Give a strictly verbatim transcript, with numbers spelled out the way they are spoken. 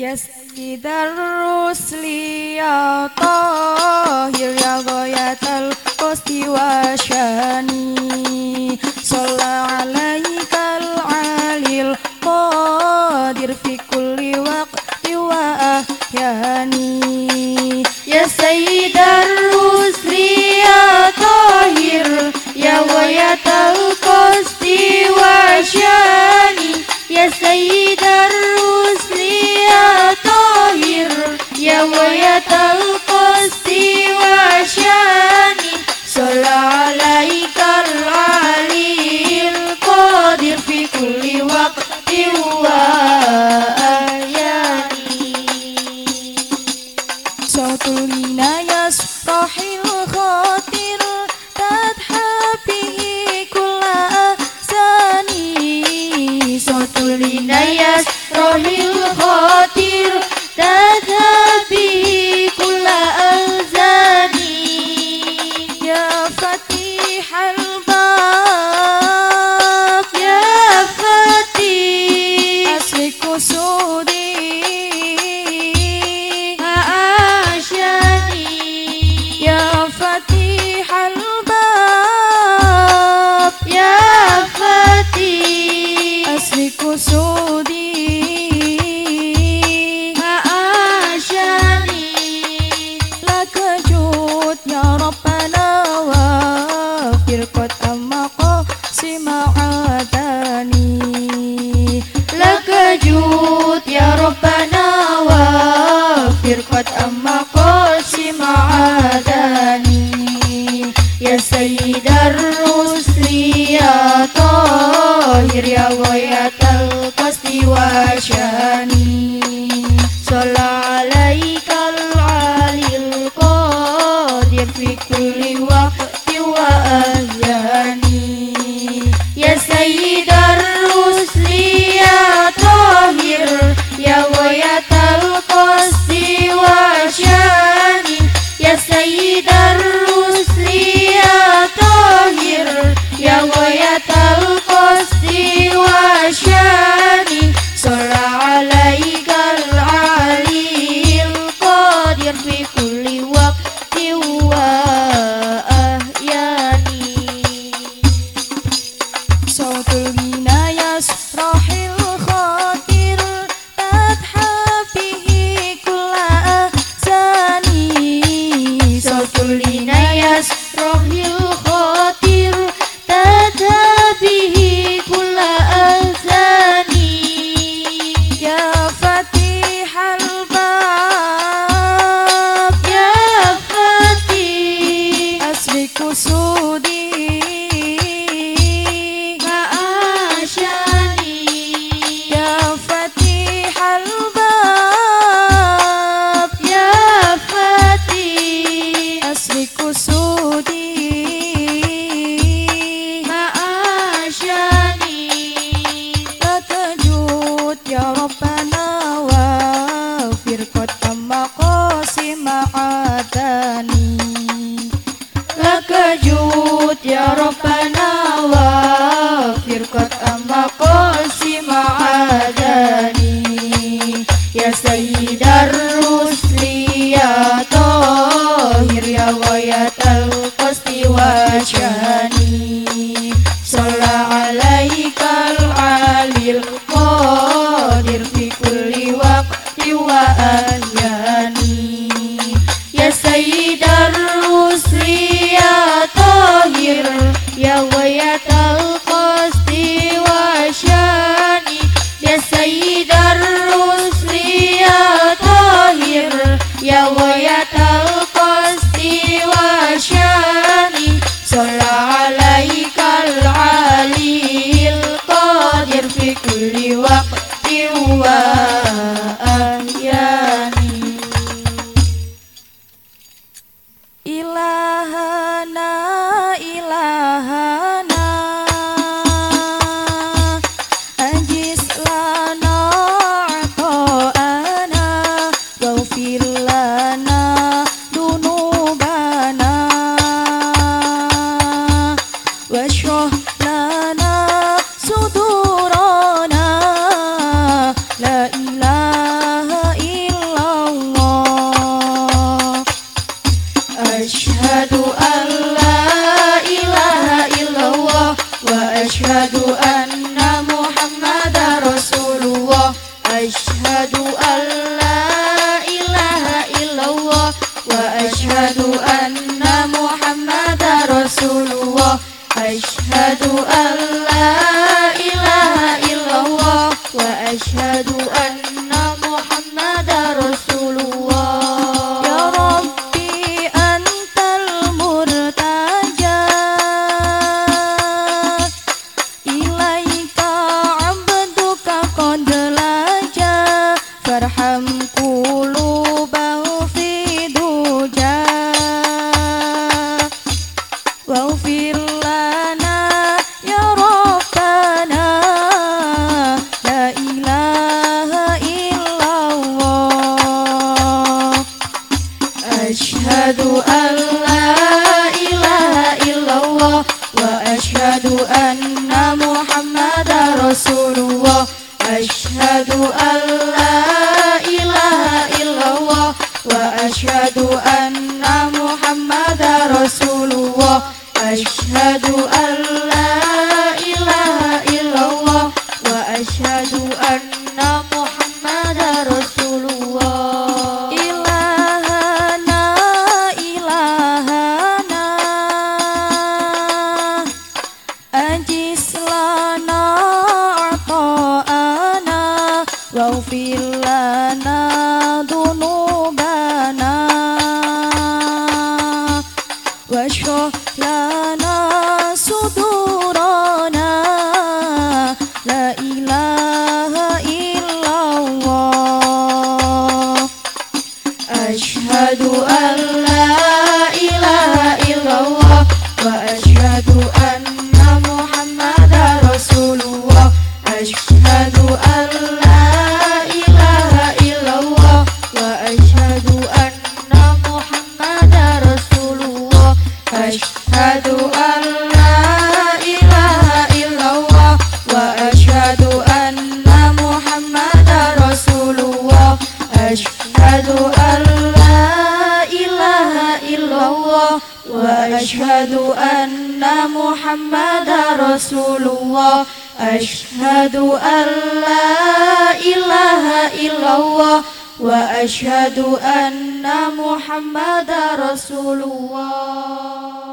Ya Sayyidar Rusli ya Tahir ya Ghayatal Qasdi wa Syani Shalla alaikal alil qadir fi kulli waqti wa ahyani Ya Sayyidar Rusli ya Tahir ya Ghayatal Qasdi wa Syani Ya Sayyidar Rusli ya Tahir ya Ghayatal Qasdi wa Syani Shalla alaikal alil qadir fi kulli waqti wa ahyani Sautul inayas rahil khatir tadha bihi kulla ahsani Sautul inayas rahil khatir tadha bihi kulla ahsani Ya fatihal bab Ya fatih asli kusudi Ya Fatihal Bab Ya Fatih Asli kusudi Ma'asyani Laka jud Ya Rabbana Wafir Qad amma qasi ma'adani Laka jud Ya Rabbana Wafir Qad amma qasi ma'adani Ya Sayyidar Rusli ya Tahir ya Ghayatal Qasdi wa Syani Shalla alaikal alil qadir fi kulli waqti wa ahyani Ya Sayyidar Rusli ya Tahir ya Ghayatal Qasdi wa Syani Ya Sayyidar Rusli ya Tahir ya Ghayatal Qasdi wa Syani Shalla alaikal alil qadir fi kulli waqti wa ahyani Sautul inayas rahil khatir tadha bihi kulla ahsani Sautul inayas rahil khatir tadha bihi kulla ahsani Ya Fatihal Bab Ya Fatih asli kusudi Ma'asyani Ya Fatihal Bab Ya Fatih asli kusudi Ma'asyani Laka jud Ya Rabbana Wafir Qad amma qasi ma'adani Laka jud Ya Rabbana Wafir Qad amma qasi ma'adani Ya Sayyidar Rusli ya Tahir ya Ghayatal Qasdi wa Syani Shalla alaikal alil qadir fi kulli waqti wa ahyani Ya Sayyidar Rusli ya Tahir ya Ghayatal Qasdi wa Syani Ya Sayyidar Rusli ya Tahir ya Ghayatal Qasdi wa Syani Shalla alaikal alil qadir fi kulli waqti wa ahyani Ilahana ilahana Ajis lana ato'ana Waghfir lana dunubana Washrah lana sudurana La أشهد أن لا إله إلا الله وأشهد أن محمدا رسول الله أشهد أن لا إله إلا الله وأشهد أن محمدا رسول الله يا ربي أنت المرتجى إليك عبدك قد لجا فارحم قلوبه في دجى واغفر لنا يا ربنا لا إله إلا الله أشهد أن لا إله إلا الله وأشهد أن محمدا رسول الله أشهد أن لا إله إلا الله وأشهد أن محمدا رسول الله أشهد أن لا إله إلا الله وأشهد أن محمدا رسول الله إلهنا إلهنا أجز لنا عطاءنا واغفر لنا ذنوبنا واشرح لنا صدورنا لا إله إلا الله أشهد أن لا إله إلا الله وأشهد أن محمدا رسول الله أشهد أن لا إله إلا الله وأشهد أن محمدا رسول الله أشهد أن لا إله إلا الله وأشهد أن محمدا رسول الله أشهد أن لا إله إلا الله وأشهد أن محمدا رسول الله أشهد أن لا إله إلا الله وأشهد أن محمدا رسول الله